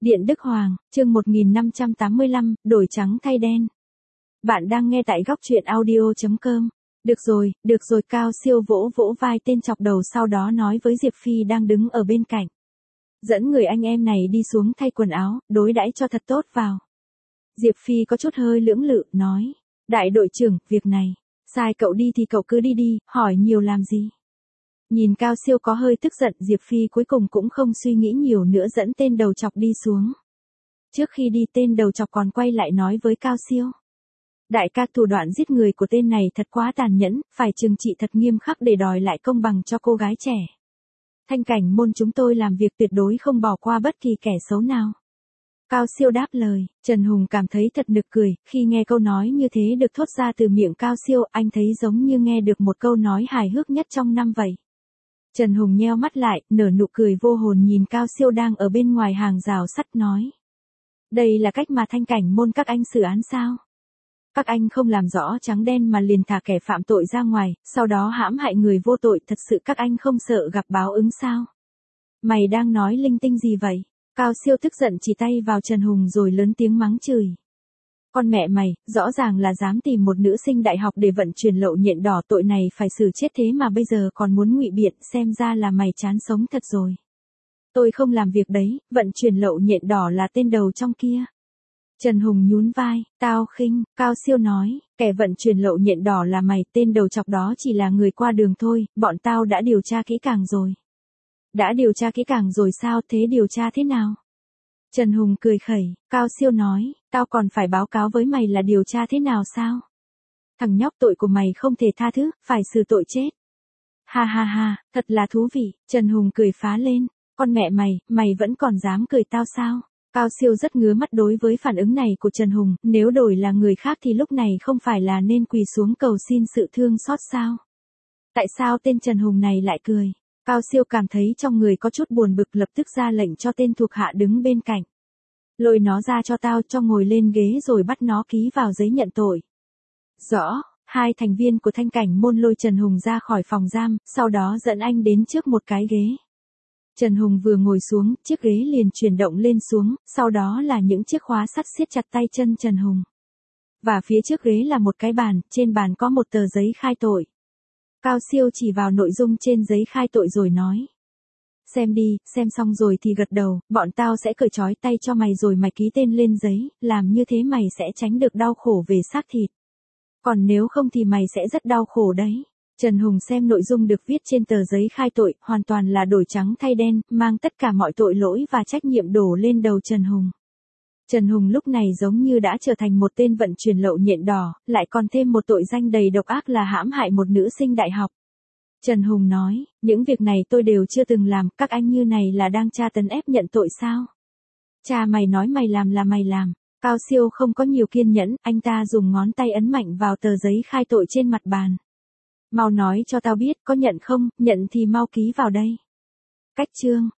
Điện Đức Hoàng, chương 1585, đổi trắng thay đen. Bạn đang nghe tại góc truyện audio.com. Được rồi, Cao Siêu vỗ vỗ vai tên chọc đầu sau đó nói với Diệp Phi đang đứng ở bên cạnh. Dẫn người anh em này đi xuống thay quần áo, đối đãi cho thật tốt vào. Diệp Phi có chút hơi lưỡng lự, nói. Đại đội trưởng, việc này, sai cậu đi thì cậu cứ đi, hỏi nhiều làm gì. Nhìn Cao Siêu có hơi tức giận, Diệp Phi cuối cùng cũng không suy nghĩ nhiều nữa dẫn tên đầu chọc đi xuống. Trước khi đi tên đầu chọc còn quay lại nói với Cao Siêu. Đại ca, thủ đoạn giết người của tên này thật quá tàn nhẫn, phải trừng trị thật nghiêm khắc để đòi lại công bằng cho cô gái trẻ. Thanh cảnh môn chúng tôi làm việc tuyệt đối không bỏ qua bất kỳ kẻ xấu nào. Cao Siêu đáp lời, Trần Hùng cảm thấy thật nực cười, khi nghe câu nói như thế được thốt ra từ miệng Cao Siêu, anh thấy giống như nghe được một câu nói hài hước nhất trong năm vậy. Trần Hùng nheo mắt lại, nở nụ cười vô hồn nhìn Cao Siêu đang ở bên ngoài hàng rào sắt nói. Đây là cách mà thanh cảnh môn các anh xử án sao? Các anh không làm rõ trắng đen mà liền thả kẻ phạm tội ra ngoài, sau đó hãm hại người vô tội, thật sự các anh không sợ gặp báo ứng sao? Mày đang nói linh tinh gì vậy? Cao Siêu tức giận chỉ tay vào Trần Hùng rồi lớn tiếng mắng chửi. Con mẹ mày, rõ ràng là dám tìm một nữ sinh đại học để vận chuyển lậu nhện đỏ, tội này phải xử chết thế mà bây giờ còn muốn ngụy biện, xem ra là mày chán sống thật rồi. Tôi không làm việc đấy, vận chuyển lậu nhện đỏ là tên đầu trong kia. Trần Hùng nhún vai, tao khinh, Cao Siêu nói, kẻ vận chuyển lậu nhện đỏ là mày, tên đầu chọc đó chỉ là người qua đường thôi, bọn tao đã điều tra kỹ càng rồi. Đã điều tra kỹ càng rồi sao, thế điều tra thế nào? Trần Hùng cười khẩy, Cao Siêu nói, tao còn phải báo cáo với mày là điều tra thế nào sao? Thằng nhóc, tội của mày không thể tha thứ, phải xử tội chết. Ha ha ha, thật là thú vị, Trần Hùng cười phá lên, con mẹ mày vẫn còn dám cười tao sao? Cao Siêu rất ngứa mắt đối với phản ứng này của Trần Hùng, nếu đổi là người khác thì lúc này không phải là nên quỳ xuống cầu xin sự thương xót sao? Tại sao tên Trần Hùng này lại cười? Cao Siêu cảm thấy trong người có chút buồn bực, lập tức ra lệnh cho tên thuộc hạ đứng bên cạnh. Lôi nó ra cho tao, cho ngồi lên ghế rồi bắt nó ký vào giấy nhận tội. Rõ, hai thành viên của thanh cảnh môn lôi Trần Hùng ra khỏi phòng giam, sau đó dẫn anh đến trước một cái ghế. Trần Hùng vừa ngồi xuống, chiếc ghế liền chuyển động lên xuống, sau đó là những chiếc khóa sắt siết chặt tay chân Trần Hùng. Và phía trước ghế là một cái bàn, trên bàn có một tờ giấy khai tội. Cao Siêu chỉ vào nội dung trên giấy khai tội rồi nói. Xem đi, xem xong rồi thì gật đầu, bọn tao sẽ cởi trói tay cho mày rồi mày ký tên lên giấy, làm như thế mày sẽ tránh được đau khổ về xác thịt. Còn nếu không thì mày sẽ rất đau khổ đấy. Trần Hùng xem nội dung được viết trên tờ giấy khai tội, hoàn toàn là đổi trắng thay đen, mang tất cả mọi tội lỗi và trách nhiệm đổ lên đầu Trần Hùng. Trần Hùng lúc này giống như đã trở thành một tên vận chuyển lậu nhện đỏ, lại còn thêm một tội danh đầy độc ác là hãm hại một nữ sinh đại học. Trần Hùng nói, những việc này tôi đều chưa từng làm, các anh như này là đang tra tấn ép nhận tội sao? Cha mày nói mày làm là mày làm. Cao Siêu không có nhiều kiên nhẫn, anh ta dùng ngón tay ấn mạnh vào tờ giấy khai tội trên mặt bàn. Mau nói cho tao biết, có nhận không, nhận thì mau ký vào đây. Cách chương,